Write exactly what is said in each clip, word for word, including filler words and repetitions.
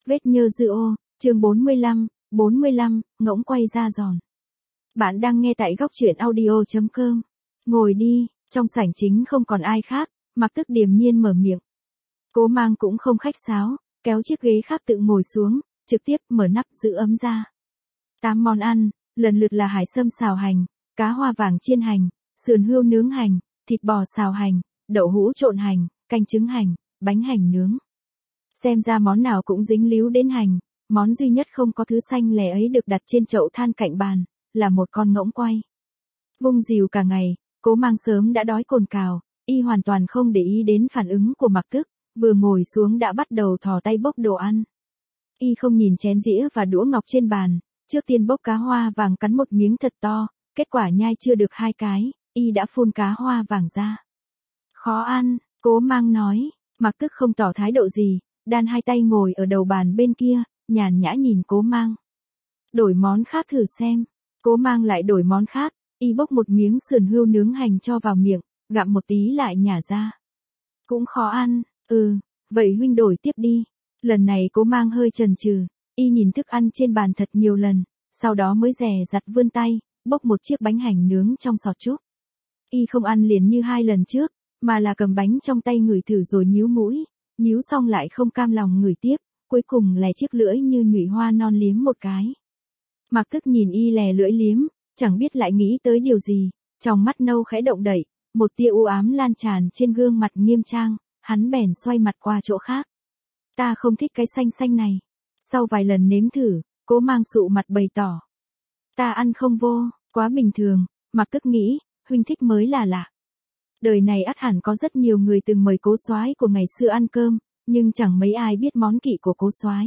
Vết nhơ dư ô, chương bốn mươi lăm, bốn mươi lăm, ngỗng quay ra giòn. Bạn đang nghe tại góc truyện audio chấm com. Ngồi đi, trong sảnh chính không còn ai khác, Mạc Tức điềm nhiên mở miệng. Cố Mang cũng không khách sáo, kéo chiếc ghế khác tự ngồi xuống, trực tiếp mở nắp giữ ấm ra. Tám món ăn, lần lượt là hải sâm xào hành, cá hoa vàng chiên hành, sườn hươu nướng hành, thịt bò xào hành, đậu hũ trộn hành, canh trứng hành, bánh hành nướng. Xem ra món nào cũng dính líu đến hành, món duy nhất không có thứ xanh lẻ ấy được đặt trên chậu than cạnh bàn, là một con ngỗng quay. Vung dìu cả ngày, Cố Mang sớm đã đói cồn cào, y hoàn toàn không để ý đến phản ứng của Mạc Tức, vừa ngồi xuống đã bắt đầu thò tay bốc đồ ăn. Y không nhìn chén dĩa và đũa ngọc trên bàn, trước tiên bốc cá hoa vàng cắn một miếng thật to, kết quả nhai chưa được hai cái, y đã phun cá hoa vàng ra. Khó ăn, Cố Mang nói. Mạc Tức không tỏ thái độ gì, đan hai tay ngồi ở đầu bàn bên kia, nhàn nhã nhìn Cố Mang. Đổi món khác thử xem. Cố Mang lại đổi món khác, y bốc một miếng sườn hươu nướng hành cho vào miệng, gặm một tí lại nhả ra. Cũng khó ăn, ừ, vậy huynh đổi tiếp đi. Lần này Cố Mang hơi chần chừ, y nhìn thức ăn trên bàn thật nhiều lần, sau đó mới dè dặt vươn tay, bốc một chiếc bánh hành nướng trong sọt trúc. Y không ăn liền như hai lần trước, mà là cầm bánh trong tay ngửi thử rồi nhíu mũi, nhíu xong lại không cam lòng ngửi tiếp, cuối cùng lè chiếc lưỡi như nhụy hoa non liếm một cái. Mạc Tức nhìn y lè lưỡi liếm, chẳng biết lại nghĩ tới điều gì, trong mắt nâu khẽ động đậy, một tia u ám lan tràn trên gương mặt nghiêm trang, hắn bèn xoay mặt qua chỗ khác. Ta không thích cái xanh xanh này. Sau vài lần nếm thử, Cố Mang sụ mặt bày tỏ. Ta ăn không vô, quá bình thường, Mạc Tức nghĩ, huynh thích mới là lạ. Đời này ắt hẳn có rất nhiều người từng mời Cố Soái của ngày xưa ăn cơm, nhưng chẳng mấy ai biết món kỵ của Cố Soái.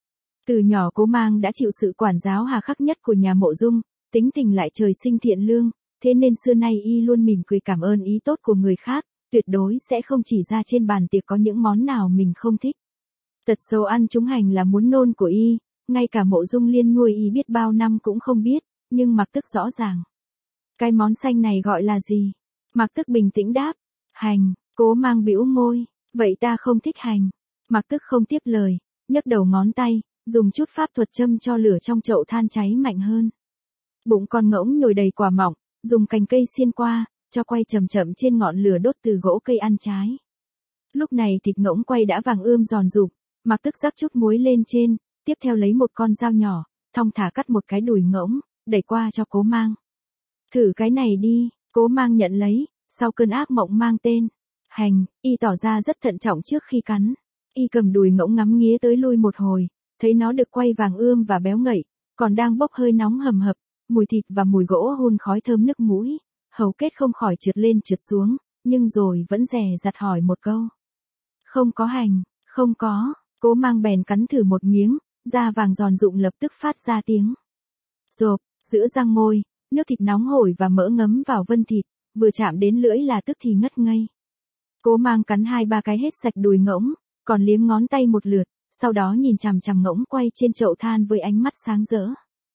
Từ nhỏ Cố Mang đã chịu sự quản giáo hà khắc nhất của nhà Mộ Dung, tính tình lại trời sinh thiện lương, thế nên xưa nay y luôn mỉm cười cảm ơn ý tốt của người khác, tuyệt đối sẽ không chỉ ra trên bàn tiệc có những món nào mình không thích. Tật xấu ăn trúng hành là muốn nôn của y, ngay cả Mộ Dung Liên nuôi y biết bao năm cũng không biết, nhưng Mạc Tức rõ ràng. Cái món xanh này gọi là gì? Mạc Tức bình tĩnh đáp, hành. Cố Mang bĩu môi, vậy ta không thích hành. Mạc Tức không tiếp lời, nhấc đầu ngón tay, dùng chút pháp thuật châm cho lửa trong chậu than cháy mạnh hơn. Bụng con ngỗng nhồi đầy quả mọng, dùng cành cây xiên qua, cho quay chậm chậm trên ngọn lửa đốt từ gỗ cây ăn trái. Lúc này thịt ngỗng quay đã vàng ươm giòn rụm, Mạc Tức rắc chút muối lên trên, tiếp theo lấy một con dao nhỏ, thong thả cắt một cái đùi ngỗng, đẩy qua cho Cố Mang. Thử cái này đi. Cố Mang nhận lấy, sau cơn ác mộng mang tên hành, y tỏ ra rất thận trọng trước khi cắn. Y cầm đùi ngỗng ngắm nghía tới lui một hồi, thấy nó được quay vàng ươm và béo ngậy, còn đang bốc hơi nóng hầm hập, mùi thịt và mùi gỗ hun khói thơm nức mũi, hầu kết không khỏi trượt lên trượt xuống, nhưng rồi vẫn dè dặt hỏi một câu. Không có hành, không có. Cố Mang bèn cắn thử một miếng, da vàng giòn rụm lập tức phát ra tiếng rộp, giữa răng môi. Nước thịt nóng hổi và mỡ ngấm vào vân thịt, vừa chạm đến lưỡi là tức thì ngất ngây. Cố Mang cắn hai ba cái hết sạch đùi ngỗng, còn liếm ngón tay một lượt, sau đó nhìn chằm chằm ngỗng quay trên chậu than với ánh mắt sáng rỡ.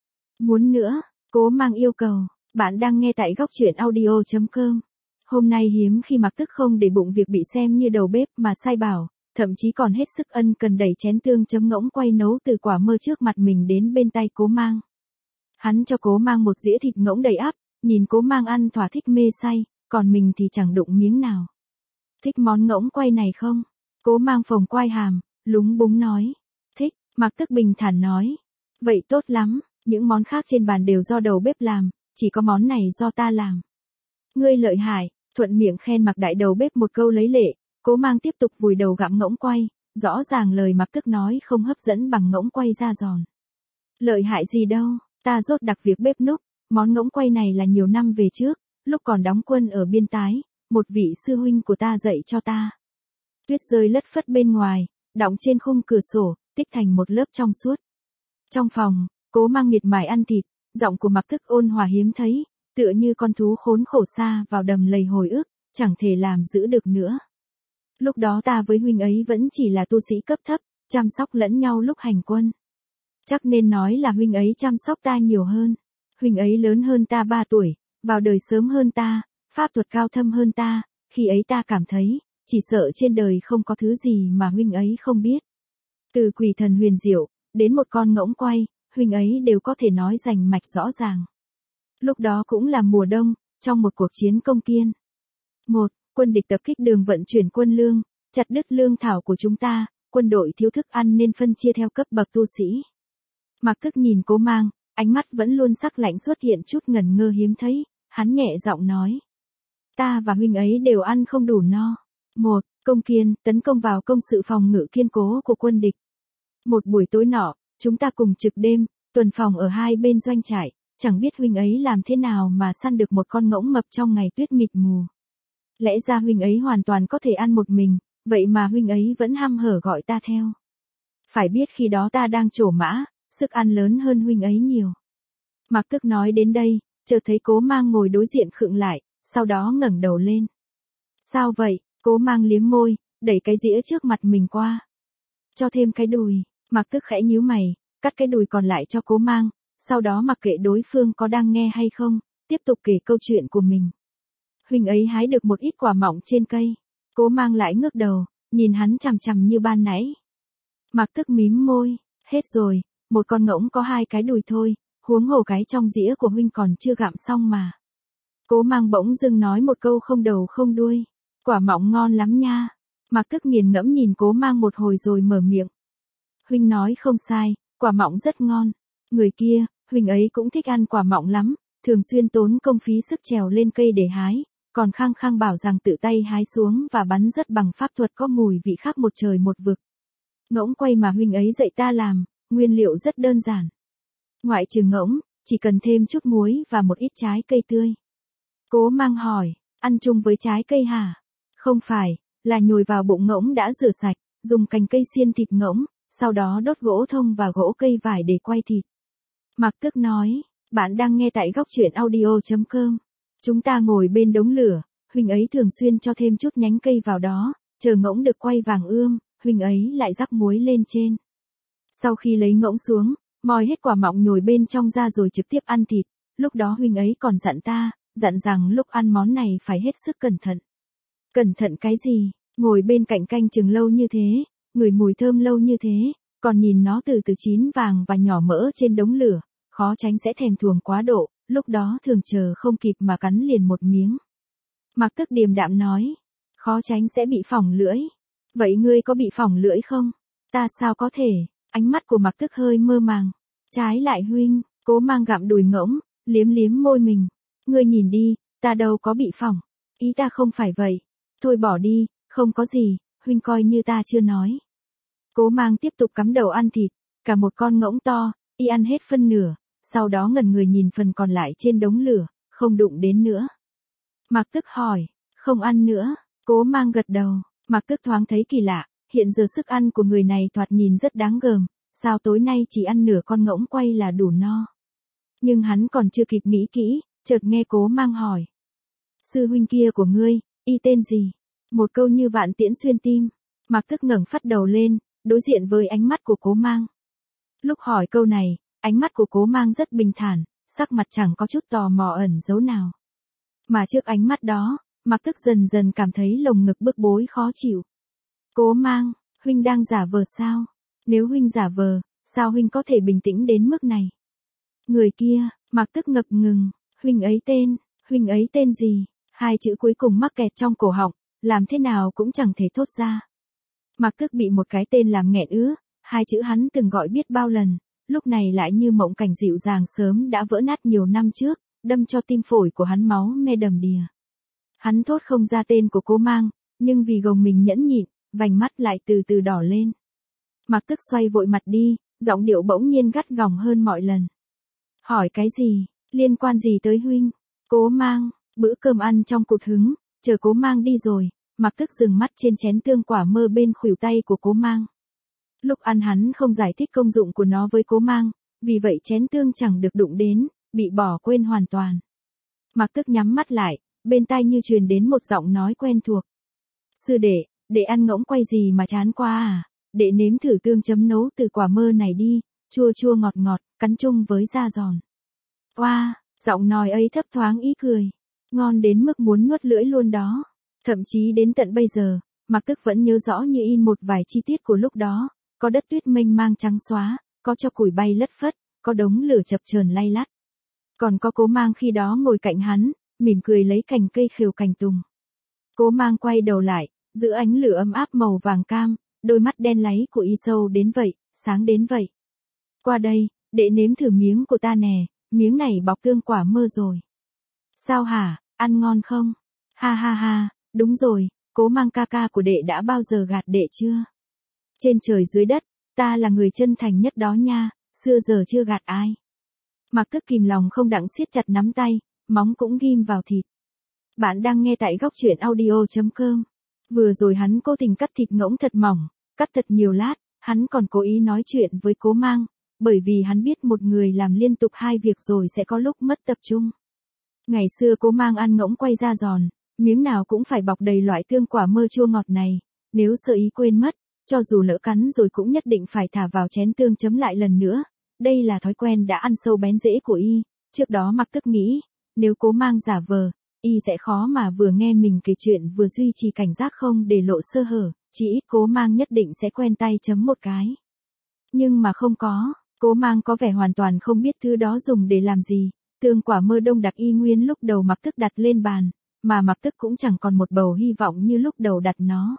Muốn nữa, Cố Mang yêu cầu. Bạn đang nghe tại góc truyện audio chấm com. Hôm nay hiếm khi Mạc Tức không để bụng việc bị xem như đầu bếp mà sai bảo, thậm chí còn hết sức ân cần đẩy chén tương chấm ngỗng quay nấu từ quả mơ trước mặt mình đến bên tay Cố Mang. Hắn cho Cố Mang một dĩa thịt ngỗng đầy ắp, nhìn Cố Mang ăn thỏa thích mê say, còn mình thì chẳng đụng miếng nào. Thích món ngỗng quay này không? Cố Mang phồng quai hàm, lúng búng nói. Thích, Mạc Tức bình thản nói. Vậy tốt lắm, những món khác trên bàn đều do đầu bếp làm, chỉ có món này do ta làm. Ngươi lợi hại, thuận miệng khen Mạc đại đầu bếp một câu lấy lệ, Cố Mang tiếp tục vùi đầu gặm ngỗng quay, rõ ràng lời Mạc Tức nói không hấp dẫn bằng ngỗng quay ra giòn. Lợi hại gì đâu. Ta rốt đặc việc bếp núc, món ngỗng quay này là nhiều năm về trước, lúc còn đóng quân ở biên tái, một vị sư huynh của ta dạy cho ta. Tuyết rơi lất phất bên ngoài, đọng trên khung cửa sổ, tích thành một lớp trong suốt. Trong phòng, Cố Mang miệt mài ăn thịt, giọng của Mạc Tức ôn hòa hiếm thấy, tựa như con thú khốn khổ xa vào đầm lầy hồi ức, chẳng thể làm giữ được nữa. Lúc đó ta với huynh ấy vẫn chỉ là tu sĩ cấp thấp, chăm sóc lẫn nhau lúc hành quân. Chắc nên nói là huynh ấy chăm sóc ta nhiều hơn. Huynh ấy lớn hơn ta ba tuổi, vào đời sớm hơn ta, pháp thuật cao thâm hơn ta, khi ấy ta cảm thấy, chỉ sợ trên đời không có thứ gì mà huynh ấy không biết. Từ quỷ thần huyền diệu, đến một con ngỗng quay, huynh ấy đều có thể nói rành mạch rõ ràng. Lúc đó cũng là mùa đông, trong một cuộc chiến công kiên. Một, quân địch tập kích đường vận chuyển quân lương, chặt đứt lương thảo của chúng ta, quân đội thiếu thức ăn nên phân chia theo cấp bậc tu sĩ. Mạc Thức nhìn Cố Mang, ánh mắt vẫn luôn sắc lạnh xuất hiện chút ngần ngơ hiếm thấy, hắn nhẹ giọng nói. Ta và huynh ấy đều ăn không đủ no. Một, công kiên, tấn công vào công sự phòng ngự kiên cố của quân địch. Một buổi tối nọ, chúng ta cùng trực đêm, tuần phòng ở hai bên doanh trại, chẳng biết huynh ấy làm thế nào mà săn được một con ngỗng mập trong ngày tuyết mịt mù. Lẽ ra huynh ấy hoàn toàn có thể ăn một mình, vậy mà huynh ấy vẫn hăm hở gọi ta theo. Phải biết khi đó ta đang trổ mã, sức ăn lớn hơn huynh ấy nhiều. Mạc Thức nói đến đây, chợt thấy Cố Mang ngồi đối diện khựng lại, sau đó ngẩng đầu lên. Sao vậy? Cố Mang liếm môi, đẩy cái dĩa trước mặt mình qua. Cho thêm cái đùi. Mạc Thức khẽ nhíu mày, cắt cái đùi còn lại cho Cố Mang, sau đó mặc kệ đối phương có đang nghe hay không, tiếp tục kể câu chuyện của mình. Huynh ấy hái được một ít quả mọng trên cây. Cố Mang lại ngước đầu, nhìn hắn chằm chằm như ban nãy. Mạc Thức mím môi, hết rồi, một con ngỗng có hai cái đùi thôi, huống hồ cái trong dĩa của huynh còn chưa gặm xong mà. Cố Mang bỗng dưng nói một câu không đầu không đuôi. Quả mọng ngon lắm nha. Mạc Thức nghiền ngẫm nhìn Cố Mang một hồi rồi mở miệng. Huynh nói không sai, quả mọng rất ngon. Người kia, huynh ấy cũng thích ăn quả mọng lắm, thường xuyên tốn công phí sức trèo lên cây để hái, còn khăng khăng bảo rằng tự tay hái xuống và bắn rất bằng pháp thuật có mùi vị khác một trời một vực. Ngỗng quay mà huynh ấy dạy ta làm, nguyên liệu rất đơn giản. Ngoại trừ ngỗng, chỉ cần thêm chút muối và một ít trái cây tươi. Cố Mang hỏi, ăn chung với trái cây hả? Không phải, là nhồi vào bụng ngỗng đã rửa sạch, dùng cành cây xiên thịt ngỗng, sau đó đốt gỗ thông và gỗ cây vải để quay thịt. Mạc Thức nói, bạn đang nghe tại góc truyện audio chấm com. Chúng ta ngồi bên đống lửa, huynh ấy thường xuyên cho thêm chút nhánh cây vào đó, chờ ngỗng được quay vàng ươm, huynh ấy lại rắc muối lên trên. Sau khi lấy ngỗng xuống, moi hết quả mọng nhồi bên trong ra rồi trực tiếp ăn thịt, lúc đó huynh ấy còn dặn ta, dặn rằng lúc ăn món này phải hết sức cẩn thận. Cẩn thận cái gì? Ngồi bên cạnh canh chừng lâu như thế, ngửi mùi thơm lâu như thế, còn nhìn nó từ từ chín vàng và nhỏ mỡ trên đống lửa, khó tránh sẽ thèm thuồng quá độ, lúc đó thường chờ không kịp mà cắn liền một miếng. Mạc Thức điềm đạm nói, khó tránh sẽ bị phỏng lưỡi. Vậy ngươi có bị phỏng lưỡi không? Ta sao có thể? Ánh mắt của Mạc Thức hơi mơ màng. Trái lại huynh, Cố Mang gặm đùi ngỗng, liếm liếm môi mình. Ngươi nhìn đi, ta đâu có bị phỏng. Ý ta không phải vậy. Thôi bỏ đi, không có gì, huynh coi như ta chưa nói. Cố Mang tiếp tục cắm đầu ăn thịt, cả một con ngỗng to, y ăn hết phân nửa, sau đó ngẩn người nhìn phần còn lại trên đống lửa, không đụng đến nữa. Mạc Thức hỏi, không ăn nữa, Cố Mang gật đầu, Mạc Thức thoáng thấy kỳ lạ, hiện giờ sức ăn của người này thoạt nhìn rất đáng gờm, sao tối nay chỉ ăn nửa con ngỗng quay là đủ no. Nhưng hắn còn chưa kịp nghĩ kỹ, chợt nghe Cố Mang hỏi. Sư huynh kia của ngươi, y tên gì? Một câu như vạn tiễn xuyên tim. Mạc Thức ngẩng phát đầu lên, đối diện với ánh mắt của Cố Mang. Lúc hỏi câu này, ánh mắt của Cố Mang rất bình thản, sắc mặt chẳng có chút tò mò ẩn giấu nào. Mà trước ánh mắt đó, Mạc Thức dần dần cảm thấy lồng ngực bức bối khó chịu. Cố Mang, huynh đang giả vờ sao? Nếu huynh giả vờ, sao huynh có thể bình tĩnh đến mức này? Người kia, Mạc Thức ngập ngừng, huynh ấy tên, huynh ấy tên gì? Hai chữ cuối cùng mắc kẹt trong cổ họng, làm thế nào cũng chẳng thể thốt ra. Mạc Thức bị một cái tên làm nghẹn ứa, hai chữ hắn từng gọi biết bao lần, lúc này lại như mộng cảnh dịu dàng sớm đã vỡ nát nhiều năm trước, đâm cho tim phổi của hắn máu me đầm đìa. Hắn thốt không ra tên của Cố Mang, nhưng vì gồng mình nhẫn nhịn, vành mắt lại từ từ đỏ lên. Mạc Thức xoay vội mặt đi, giọng điệu bỗng nhiên gắt gỏng hơn mọi lần. Hỏi cái gì, liên quan gì tới huynh? Cố Mang, bữa cơm ăn trong cụt hứng, chờ Cố Mang đi rồi, Mạc Thức dừng mắt trên chén tương quả mơ bên khuỷu tay của Cố Mang. Lúc ăn hắn không giải thích công dụng của nó với Cố Mang, vì vậy chén tương chẳng được đụng đến, bị bỏ quên hoàn toàn. Mạc Thức nhắm mắt lại, bên tai như truyền đến một giọng nói quen thuộc. Sư đệ, đệ ăn ngỗng quay gì mà chán quá à? Đệ nếm thử tương chấm nấu từ quả mơ này đi, chua chua ngọt ngọt, cắn chung với da giòn. Oa, wow, giọng nói ấy thấp thoáng ý cười, ngon đến mức muốn nuốt lưỡi luôn đó. Thậm chí đến tận bây giờ, Mạc Thức vẫn nhớ rõ như in một vài chi tiết của lúc đó, có đất tuyết mênh mang trắng xóa, có tro củi bay lất phất, có đống lửa chập chờn lay lắt. Còn có Cố Mang khi đó ngồi cạnh hắn, mỉm cười lấy cành cây khều cành tùng. Cố Mang quay đầu lại, giữa ánh lửa ấm áp màu vàng cam, đôi mắt đen láy của y sâu đến vậy, sáng đến vậy. Qua đây, đệ nếm thử miếng của ta nè, miếng này bọc tương quả mơ rồi. Sao hả, ăn ngon không? Ha ha ha, đúng rồi, Cố Mang ca ca của đệ đã bao giờ gạt đệ chưa? Trên trời dưới đất, ta là người chân thành nhất đó nha, xưa giờ chưa gạt ai. Mặc Tức kìm lòng không đặng siết chặt nắm tay, móng cũng ghim vào thịt. Bạn đang nghe tại góc truyện audio chấm com. Vừa rồi hắn cố tình cắt thịt ngỗng thật mỏng, cắt thật nhiều lát, hắn còn cố ý nói chuyện với Cố Mang, bởi vì hắn biết một người làm liên tục hai việc rồi sẽ có lúc mất tập trung. Ngày xưa Cố Mang ăn ngỗng quay da giòn, miếng nào cũng phải bọc đầy loại tương quả mơ chua ngọt này, nếu sơ ý quên mất, cho dù lỡ cắn rồi cũng nhất định phải thả vào chén tương chấm lại lần nữa. Đây là thói quen đã ăn sâu bén rễ của y, trước đó Mặc Tức nghĩ, nếu Cố Mang giả vờ, y sẽ khó mà vừa nghe mình kể chuyện vừa duy trì cảnh giác không để lộ sơ hở, chỉ ít Cố Mang nhất định sẽ quen tay chấm một cái. Nhưng mà không có, Cố Mang có vẻ hoàn toàn không biết thứ đó dùng để làm gì, tương quả mơ đông đặc y nguyên lúc đầu Mặc Tức đặt lên bàn, mà Mặc Tức cũng chẳng còn một bầu hy vọng như lúc đầu đặt nó.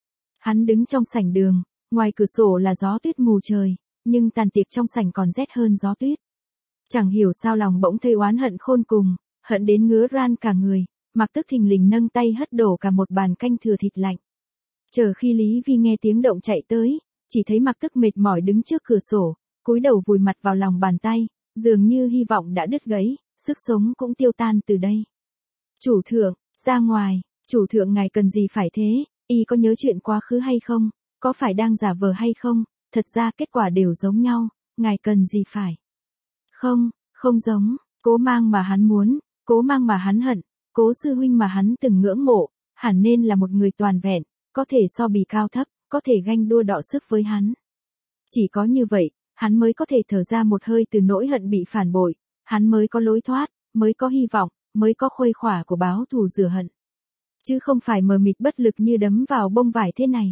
Hắn đứng trong sảnh đường, ngoài cửa sổ là gió tuyết mù trời, nhưng tàn tiệc trong sảnh còn rét hơn gió tuyết. Chẳng hiểu sao lòng bỗng thấy oán hận khôn cùng, hận đến ngứa ran cả người, Mặc Tức thình lình nâng tay hất đổ cả một bàn canh thừa thịt lạnh. Chờ khi Lý Vi nghe tiếng động chạy tới, chỉ thấy Mặc Tức mệt mỏi đứng trước cửa sổ, cúi đầu vùi mặt vào lòng bàn tay, dường như hy vọng đã đứt gãy, sức sống cũng tiêu tan từ đây. Chủ thượng, ra ngoài, chủ thượng ngài cần gì phải thế, y có nhớ chuyện quá khứ hay không, có phải đang giả vờ hay không, thật ra kết quả đều giống nhau, ngài cần gì phải. Không, không giống, Cố Mang mà hắn muốn, Cố Mang mà hắn hận, Cố sư huynh mà hắn từng ngưỡng mộ, hẳn nên là một người toàn vẹn, có thể so bì cao thấp, có thể ganh đua đọ sức với hắn. Chỉ có như vậy, hắn mới có thể thở ra một hơi từ nỗi hận bị phản bội, hắn mới có lối thoát, mới có hy vọng, mới có khuây khỏa của báo thù rửa hận. Chứ không phải mờ mịt bất lực như đấm vào bông vải thế này.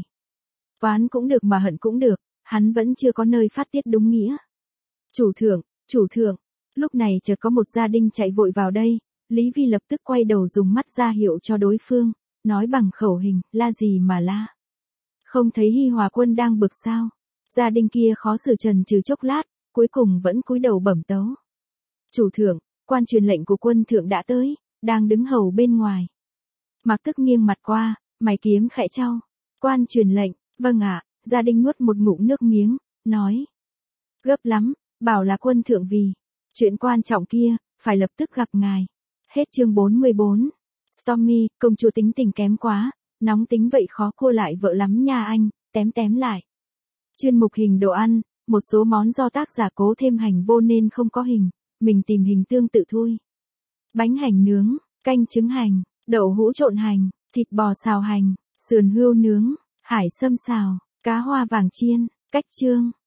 Oán cũng được mà hận cũng được, hắn vẫn chưa có nơi phát tiết đúng nghĩa. Chủ thượng, chủ thượng, lúc này chợt có một gia đình chạy vội vào đây, Lý Vi lập tức quay đầu dùng mắt ra hiệu cho đối phương, nói bằng khẩu hình, la gì mà la. Không thấy Hi Hòa Quân đang bực sao? Gia đình kia khó xử chần chừ chốc lát, cuối cùng vẫn cúi đầu bẩm tấu. Chủ thượng, quan truyền lệnh của quân thượng đã tới, đang đứng hầu bên ngoài. Mặc Tức nghiêng mặt qua, mày kiếm khẽ chau. Quan truyền lệnh, vâng ạ, gia đình nuốt một ngụm nước miếng, nói. Gấp lắm, bảo là quân thượng vì chuyện quan trọng kia, phải lập tức gặp ngài. Hết chương bốn mươi bốn. Stormy, công chúa tính tình kém quá, nóng tính vậy khó cua lại vợ lắm nha anh, tém tém lại. Chuyên mục hình đồ ăn, một số món do tác giả cố thêm hành vô nên không có hình, mình tìm hình tương tự thôi. Bánh hành nướng, canh trứng hành, đậu hũ trộn hành, thịt bò xào hành, sườn hươu nướng, hải sâm xào, cá hoa vàng chiên. Cách chương